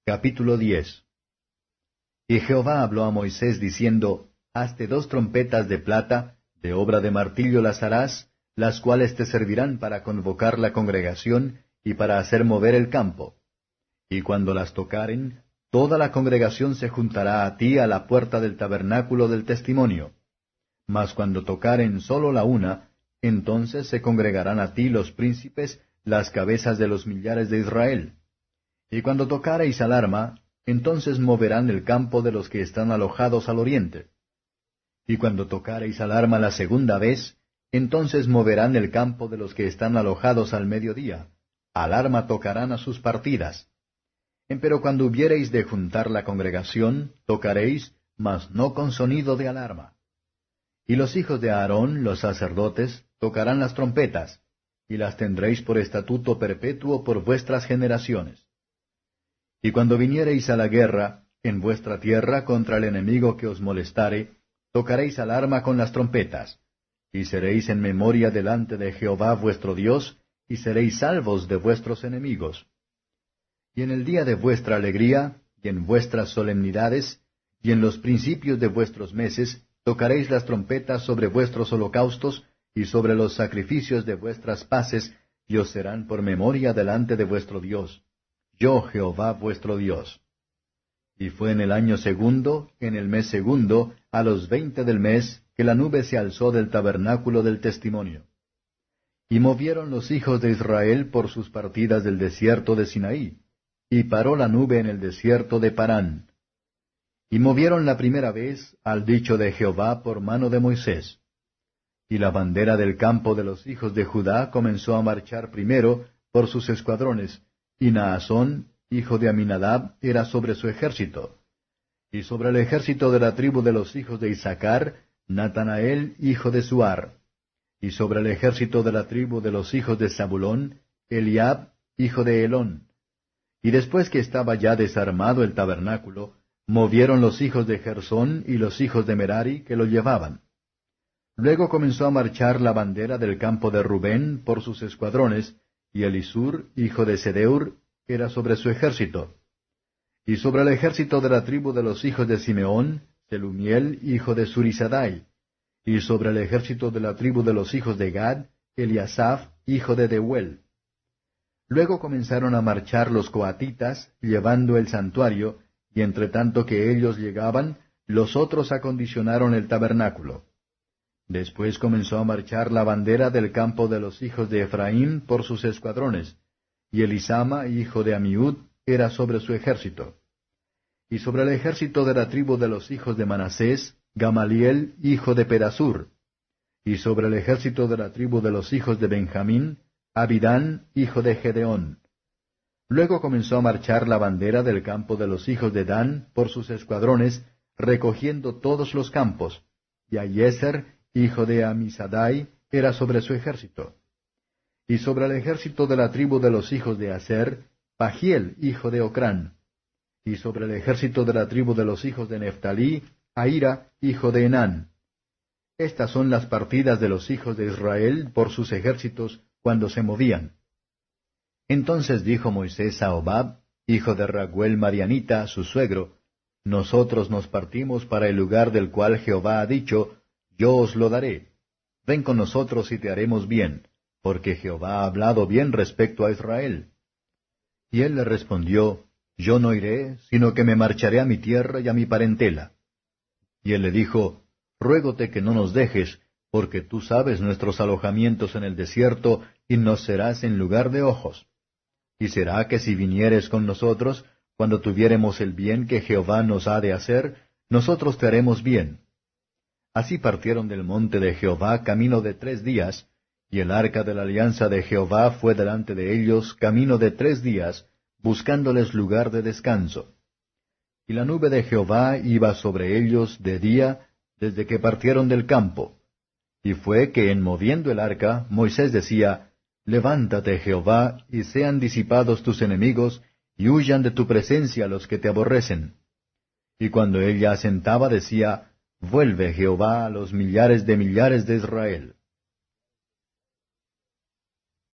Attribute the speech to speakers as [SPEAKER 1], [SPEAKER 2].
[SPEAKER 1] Capítulo 10. Y Jehová habló a Moisés diciendo, Hazte 2 trompetas de plata, de obra de martillo las harás, las cuales te servirán para convocar la congregación y para hacer mover el campo. Y cuando las tocaren, toda la congregación se juntará a ti a la puerta del tabernáculo del testimonio. Mas cuando tocaren sólo la una, entonces se congregarán a ti los príncipes, las cabezas de los millares de Israel. Y cuando tocareis alarma, entonces moverán el campo de los que están alojados al oriente. Y cuando tocareis alarma la segunda vez, entonces moverán el campo de los que están alojados al mediodía. Alarma tocarán a sus partidas. Empero cuando hubiereis de juntar la congregación, tocaréis, mas no con sonido de alarma. Y los hijos de Aarón, los sacerdotes, tocarán las trompetas, y las tendréis por estatuto perpetuo por vuestras generaciones. Y cuando viniereis a la guerra, en vuestra tierra contra el enemigo que os molestare, tocaréis alarma con las trompetas, y seréis en memoria delante de Jehová vuestro Dios, y seréis salvos de vuestros enemigos. Y en el día de vuestra alegría, y en vuestras solemnidades, y en los principios de vuestros meses, tocaréis las trompetas sobre vuestros holocaustos, y sobre los sacrificios de vuestras paces, y os serán por memoria delante de vuestro Dios. Yo Jehová vuestro Dios. Y fue en el año segundo, en el mes segundo, a los 20 del mes, que la nube se alzó del tabernáculo del testimonio. Y movieron los hijos de Israel por sus partidas del desierto de Sinaí, y paró la nube en el desierto de Parán. Y movieron la primera vez al dicho de Jehová por mano de Moisés. Y la bandera del campo de los hijos de Judá comenzó a marchar primero por sus escuadrones, y Naasón, hijo de Aminadab, era sobre su ejército. Y sobre el ejército de la tribu de los hijos de Isaacar, Natanael, hijo de Suar. Y sobre el ejército de la tribu de los hijos de Zabulón, Eliab, hijo de Elón. Y después que estaba ya desarmado el tabernáculo, movieron los hijos de Gersón y los hijos de Merari que lo llevaban. Luego comenzó a marchar la bandera del campo de Rubén por sus escuadrones, y Elisur, hijo de Sedeur, era sobre su ejército. Y sobre el ejército de la tribu de los hijos de Simeón, Selumiel, hijo de Surisadai. Y sobre el ejército de la tribu de los hijos de Gad, Eliasaph, hijo de Deuel. Luego comenzaron a marchar los coatitas, llevando el santuario, y entre tanto que ellos llegaban, los otros acondicionaron el tabernáculo. Después comenzó a marchar la bandera del campo de los hijos de Efraín por sus escuadrones, y Elisama, hijo de Amiud, era sobre su ejército. Y sobre el ejército de la tribu de los hijos de Manasés, Gamaliel, hijo de Pedasur. Y sobre el ejército de la tribu de los hijos de Benjamín, Abidán, hijo de Gedeón. Luego comenzó a marchar la bandera del campo de los hijos de Dan por sus escuadrones, recogiendo todos los campos, y Aiezer, hijo de Amisadai, era sobre su ejército. Y sobre el ejército de la tribu de los hijos de Aser, Pagiel, hijo de Ocrán. Y sobre el ejército de la tribu de los hijos de Neftalí, Ahira, hijo de Enán. Estas son las partidas de los hijos de Israel por sus ejércitos cuando se movían. Entonces dijo Moisés a Hobab, hijo de Raguel Marianita, su suegro, Nosotros nos partimos para el lugar del cual Jehová ha dicho, Yo os lo daré. Ven con nosotros y te haremos bien, porque Jehová ha hablado bien respecto a Israel. Y él le respondió, Yo no iré, sino que me marcharé a mi tierra y a mi parentela. Y él le dijo, Ruégote que no nos dejes, porque tú sabes nuestros alojamientos en el desierto, y nos serás en lugar de ojos. Y será que si vinieres con nosotros, cuando tuviéremos el bien que Jehová nos ha de hacer, nosotros te haremos bien. Así partieron del monte de Jehová camino de 3 días, y el arca de la alianza de Jehová fue delante de ellos camino de 3 días, buscándoles lugar de descanso. Y la nube de Jehová iba sobre ellos de día, desde que partieron del campo. Y fue que en moviendo el arca, Moisés decía, Levántate, Jehová, y sean disipados tus enemigos, y huyan de tu presencia los que te aborrecen. Y cuando él ya asentaba, decía, Vuelve, Jehová, a los millares de Israel.